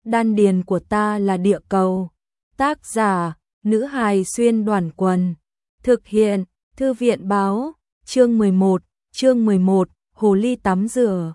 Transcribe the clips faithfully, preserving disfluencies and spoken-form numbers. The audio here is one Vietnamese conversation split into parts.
Đan điền của ta là địa cầu. Tác giả, nữ hài xuyên đoàn quần. Thực hiện, thư viện báo, chương mười một, chương mười một, hồ ly tắm rửa.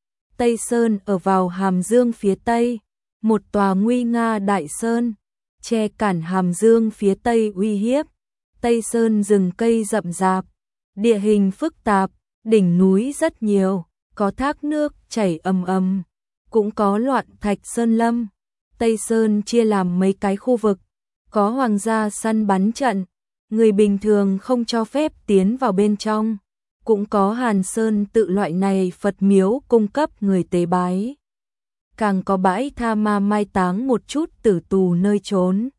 Tây Sơn ở vào Hàm Dương phía Tây, một tòa nguy nga đại sơn, che cản Hàm Dương phía Tây uy hiếp. Tây Sơn rừng cây rậm rạp, địa hình phức tạp, đỉnh núi rất nhiều, có thác nước chảy ầm ầm, cũng có loạn thạch sơn lâm. Tây Sơn chia làm mấy cái khu vực, có hoàng gia săn bắn trận, người bình thường không cho phép tiến vào bên trong, cũng có Hàn Sơn tự loại này Phật miếu cung cấp người tế bái. Càng có bãi tha ma mai táng một chút tử tù nơi trốn.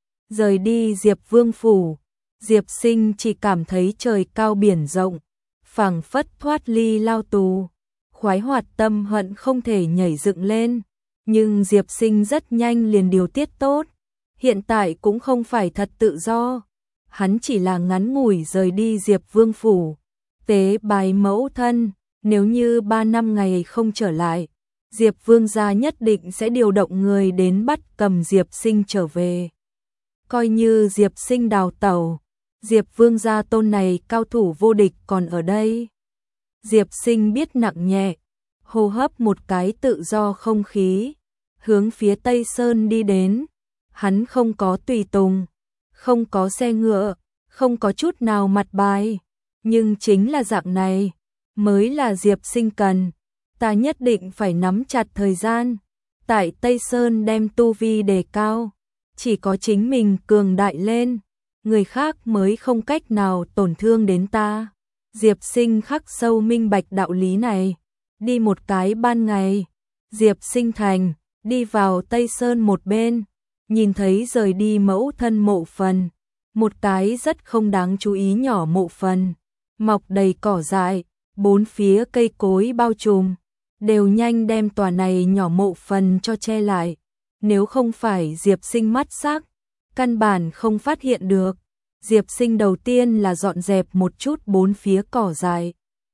Rời đi Diệp Vương phủ, Diệp Sinh chỉ cảm thấy trời cao biển rộng, phảng phất thoát ly lao tù, khoái hoạt tâm hận không thể nhảy dựng lên. Nhưng Diệp Sinh rất nhanh liền điều tiết tốt, hiện tại cũng không phải thật tự do, hắn chỉ là ngắn ngủi rời đi Diệp Vương phủ, tế bái mẫu thân, nếu như ba năm ngày không trở lại, Diệp Vương gia nhất định sẽ điều động người đến bắt cầm Diệp Sinh trở về. Coi như Diệp Sinh đào tẩu, Diệp Vương gia tôn này cao thủ vô địch còn ở đây. Diệp Sinh biết nặng nhẹ, hô hấp một cái tự do không khí, hướng phía Tây Sơn đi đến. Hắn không có tùy tùng, không có xe ngựa, không có chút nào mặt bài, nhưng chính là dạng này mới là Diệp Sinh cần. Ta nhất định phải nắm chặt thời gian, tại Tây Sơn đem tu vi đề cao, chỉ có chính mình cường đại lên, người khác mới không cách nào tổn thương đến ta. Diệp Sinh khắc sâu minh bạch đạo lý này, đi một cái ban ngày, Diệp Sinh thành, đi vào Tây Sơn một bên, nhìn thấy rời đi mẫu thân mộ phần, một cái rất không đáng chú ý nhỏ mộ phần, mọc đầy cỏ dại, bốn phía cây cối bao trùm, đều nhanh đem tòa này nhỏ mộ phần cho che lại, nếu không phải Diệp Sinh mắt sắc, căn bản không phát hiện được. Diệp Sinh đầu tiên là dọn dẹp một chút bốn phía cỏ dại,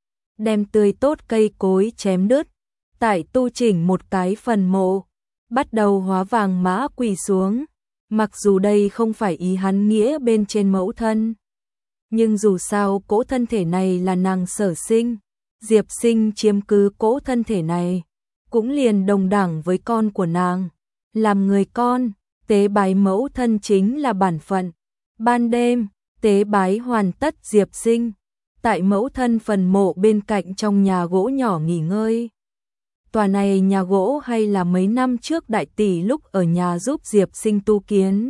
đem tươi tốt cây cối chém đứt, tại tu chỉnh một cái phần mộ, bắt đầu hóa vàng mã quỳ xuống. Mặc dù đây không phải ý hắn nghĩa bên trên mẫu thân, nhưng dù sao cỗ thân thể này là nàng sở sinh, Diệp Sinh chiếm cứ cỗ thân thể này, cũng liền đồng đẳng với con của nàng, làm người con, tế bái mẫu thân chính là bản phận. Ban đêm, tế bái hoàn tất, Diệp Sinh tại mẫu thân phần mộ bên cạnh trong nhà gỗ nhỏ nghỉ ngơi. Tòa này nhà gỗ hay là mấy năm trước đại tỷ lúc ở nhà giúp Diệp Sinh tu kiến.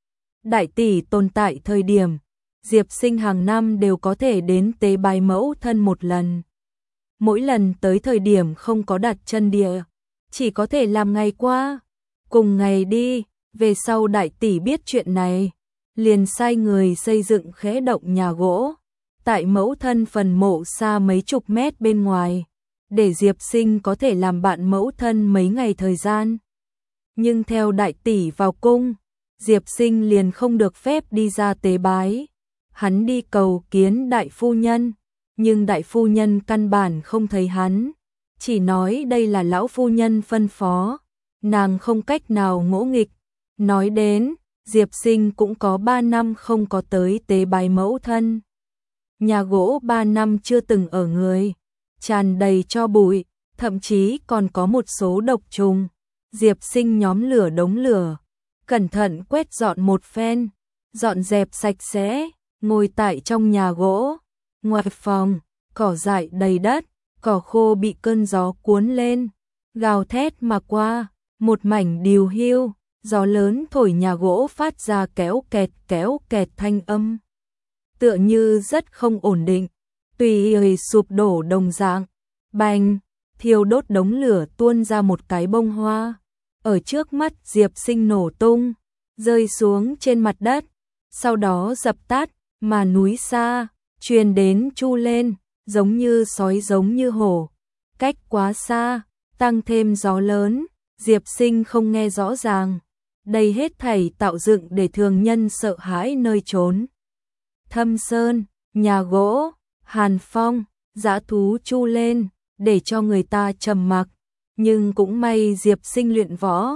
Đại tỷ tồn tại thời điểm, Diệp Sinh hàng năm đều có thể đến tế bái mẫu thân một lần. Mỗi lần tới thời điểm không có đặt chân địa, chỉ có thể làm ngày qua, cùng ngày đi. Về sau đại tỷ biết chuyện này, liền sai người xây dựng khẽ động nhà gỗ, tại mẫu thân phần mộ xa mấy chục mét bên ngoài, để Diệp Sinh có thể làm bạn mẫu thân mấy ngày thời gian. Nhưng theo đại tỷ vào cung, Diệp Sinh liền không được phép đi ra tế bái. Hắn đi cầu kiến đại phu nhân, nhưng đại phu nhân căn bản không thấy hắn, chỉ nói đây là lão phu nhân phân phó, nàng không cách nào ngỗ nghịch. Nói đến, Diệp Sinh cũng có ba năm không có tới tế bái mẫu thân. Nhà gỗ ba năm chưa từng ở người, tràn đầy tro bụi, thậm chí còn có một số độc trùng. Diệp Sinh nhóm lửa đống lửa, cẩn thận quét dọn một phen, dọn dẹp sạch sẽ, ngồi tại trong nhà gỗ. Ngoài phòng, cỏ dại đầy đất, cỏ khô bị cơn gió cuốn lên, gào thét mà qua, một mảnh điều hiu. Gió lớn thổi nhà gỗ phát ra kéo kẹt kéo kẹt thanh âm, tựa như rất không ổn định, tùy ý sụp đổ đồng dạng. Bành, thiêu đốt đống lửa tuôn ra một cái bông hoa, ở trước mắt Diệp Sinh nổ tung, rơi xuống trên mặt đất, sau đó dập tắt, mà núi xa, truyền đến chu lên, giống như sói giống như hổ, cách quá xa, tăng thêm gió lớn, Diệp Sinh không nghe rõ ràng. Đây hết thảy tạo dựng để thường nhân sợ hãi nơi trốn. Thâm sơn, nhà gỗ, hàn phong, dã thú chu lên, để cho người ta trầm mặc. Nhưng cũng may Diệp Sinh luyện võ,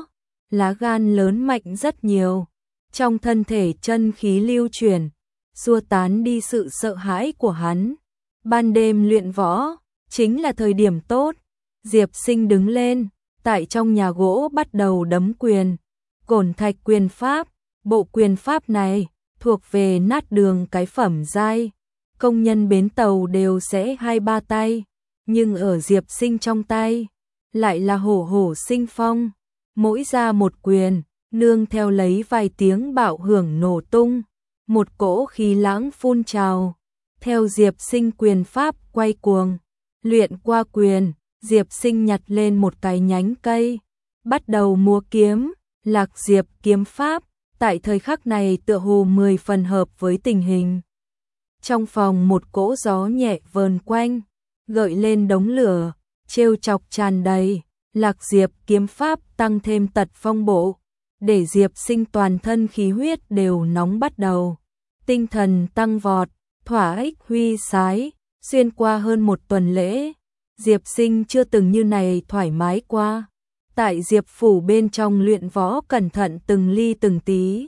lá gan lớn mạnh rất nhiều, trong thân thể chân khí lưu chuyển, xua tán đi sự sợ hãi của hắn. Ban đêm luyện võ, chính là thời điểm tốt. Diệp Sinh đứng lên, tại trong nhà gỗ bắt đầu đấm quyền. Cổn thạch quyền pháp, bộ quyền pháp này thuộc về nát đường cái phẩm giai. Công nhân bến tàu đều sẽ hai ba tay, nhưng ở Diệp Sinh trong tay lại là hổ hổ sinh phong. Mỗi ra một quyền, nương theo lấy vài tiếng bạo hưởng nổ tung, một cỗ khí lãng phun trào. Theo Diệp Sinh quyền pháp quay cuồng, luyện qua quyền, Diệp Sinh nhặt lên một cái nhánh cây, bắt đầu múa kiếm. Lạc Diệp kiếm pháp, tại thời khắc này tựa hồ mười phần hợp với tình hình. Trong phòng một cỗ gió nhẹ vờn quanh, gợi lên đống lửa, trêu chọc tràn đầy. Lạc Diệp kiếm pháp tăng thêm tật phong bộ, để Diệp Sinh toàn thân khí huyết đều nóng bắt đầu. Tinh thần tăng vọt, thỏa ích huy sái, xuyên qua hơn một tuần lễ. Diệp Sinh chưa từng như này thoải mái qua. Tại Diệp phủ bên trong luyện võ cẩn thận từng ly từng tí.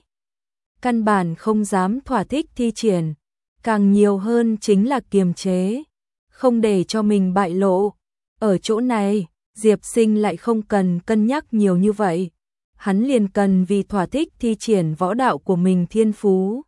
Căn bản không dám thỏa thích thi triển, càng nhiều hơn chính là kiềm chế, không để cho mình bại lộ. Ở chỗ này, Diệp Sinh lại không cần cân nhắc nhiều như vậy. Hắn liền cần vì thỏa thích thi triển võ đạo của mình thiên phú.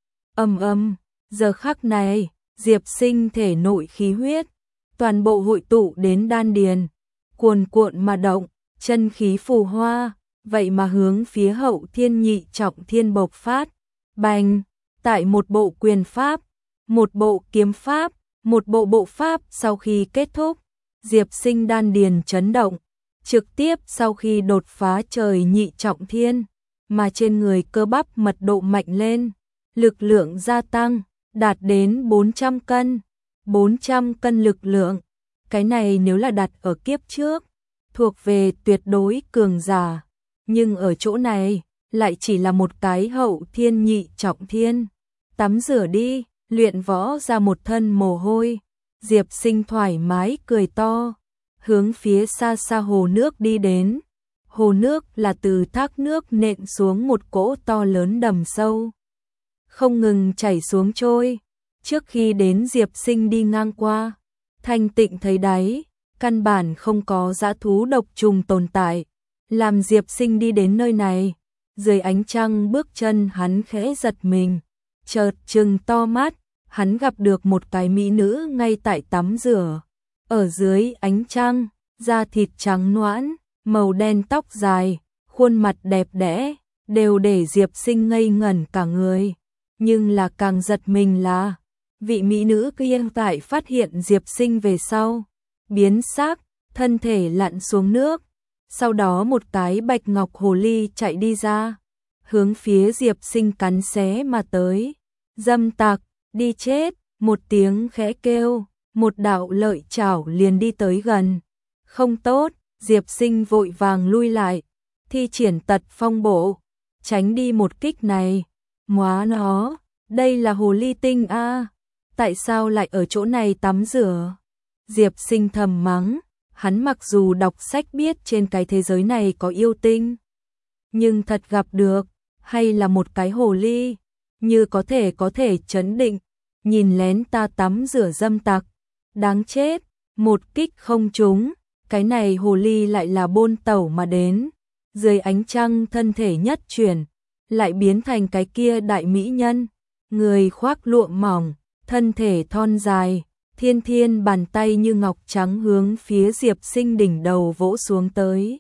Âm âm, giờ khắc này, Diệp Sinh thể nội khí huyết, toàn bộ hội tụ đến đan điền, cuồn cuộn mà động, chân khí phù hoa, vậy mà hướng phía Hậu Thiên Nhị Trọng Thiên bộc phát. Bành, tại một bộ quyền pháp, một bộ kiếm pháp, một bộ bộ pháp sau khi kết thúc, Diệp Sinh đan điền chấn động, trực tiếp sau khi đột phá trời nhị trọng thiên, mà trên người cơ bắp mật độ mạnh lên, lực lượng gia tăng, đạt đến bốn trăm cân, bốn trăm cân lực lượng. Cái này nếu là đặt ở kiếp trước, thuộc về tuyệt đối cường giả, nhưng ở chỗ này, lại chỉ là một cái hậu thiên nhị trọng thiên. Tắm rửa đi, luyện võ ra một thân mồ hôi, Diệp Sinh thoải mái cười to, hướng phía xa xa hồ nước đi đến. Hồ nước là từ thác nước nện xuống một cỗ to lớn đầm sâu, không ngừng chảy xuống trôi. Trước khi đến Diệp Sinh đi ngang qua, thanh tịnh thấy đáy, căn bản không có dã thú độc trùng tồn tại. Làm Diệp Sinh đi đến nơi này, dưới ánh trăng bước chân hắn khẽ giật mình, chợt trừng to mắt, hắn gặp được một cái mỹ nữ ngay tại tắm rửa. Ở dưới ánh trăng, da thịt trắng nõn, màu đen tóc dài, khuôn mặt đẹp đẽ, đều để Diệp Sinh ngây ngẩn cả người. Nhưng là càng giật mình là, vị mỹ nữ kia tại phát hiện Diệp Sinh về sau, biến sắc, thân thể lặn xuống nước. Sau đó một cái bạch ngọc hồ ly chạy đi ra, hướng phía Diệp Sinh cắn xé mà tới. Dâm tặc, đi chết, một tiếng khẽ kêu, một đạo lợi chảo liền đi tới gần. Không tốt, Diệp Sinh vội vàng lui lại, thi triển tật phong bộ, tránh đi một kích này. Móa nó, đây là hồ ly tinh a, à, tại sao lại ở chỗ này tắm rửa? Diệp Sinh thầm mắng, hắn mặc dù đọc sách biết trên cái thế giới này có yêu tinh, nhưng thật gặp được, hay là một cái hồ ly, như có thể có thể trấn định, nhìn lén ta tắm rửa dâm tặc. Đáng chết, một kích không trúng, cái này hồ ly lại là bôn tẩu mà đến, dưới ánh trăng thân thể nhất chuyển, lại biến thành cái kia đại mỹ nhân, người khoác lụa mỏng, thân thể thon dài, thiên thiên bàn tay như ngọc trắng hướng phía Diệp Sinh đỉnh đầu vỗ xuống tới.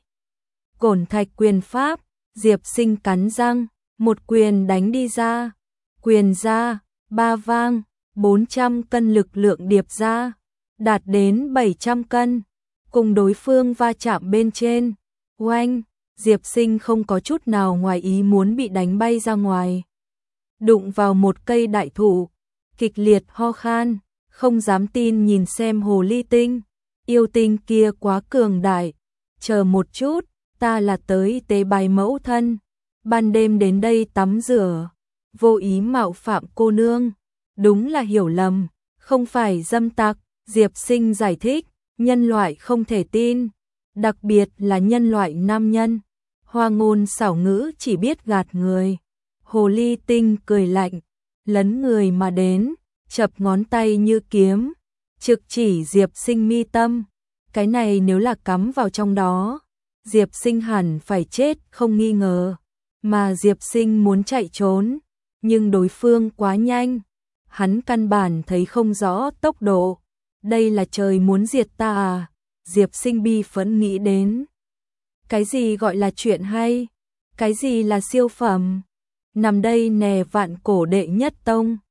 Cổn thạch quyền pháp, Diệp Sinh cắn răng, một quyền đánh đi ra, quyền ra, ba vang, bốn trăm cân lực lượng điệp ra, đạt đến bảy trăm cân, cùng đối phương va chạm bên trên. Oanh, Diệp Sinh không có chút nào ngoài ý muốn bị đánh bay ra ngoài, đụng vào một cây đại thụ, kịch liệt ho khan, không dám tin nhìn xem hồ ly tinh, yêu tinh kia quá cường đại. Chờ một chút, ta là tới tế bài mẫu thân, ban đêm đến đây tắm rửa, vô ý mạo phạm cô nương, đúng là hiểu lầm, không phải dâm tặc. Diệp Sinh giải thích, nhân loại không thể tin, đặc biệt là nhân loại nam nhân, Hoa ngôn xảo ngữ chỉ biết gạt người. Hồ ly tinh cười lạnh, lấn người mà đến, chập ngón tay như kiếm, trực chỉ Diệp Sinh mi tâm. Cái này nếu là cắm vào trong đó, Diệp Sinh hẳn phải chết không nghi ngờ. Mà Diệp Sinh muốn chạy trốn, nhưng đối phương quá nhanh, hắn căn bản thấy không rõ tốc độ. Đây là trời muốn diệt ta à? Diệp Sinh bi phẫn nghĩ đến. Cái gì gọi là chuyện hay? Cái gì là siêu phẩm? Nằm đây nè vạn cổ đệ nhất tông.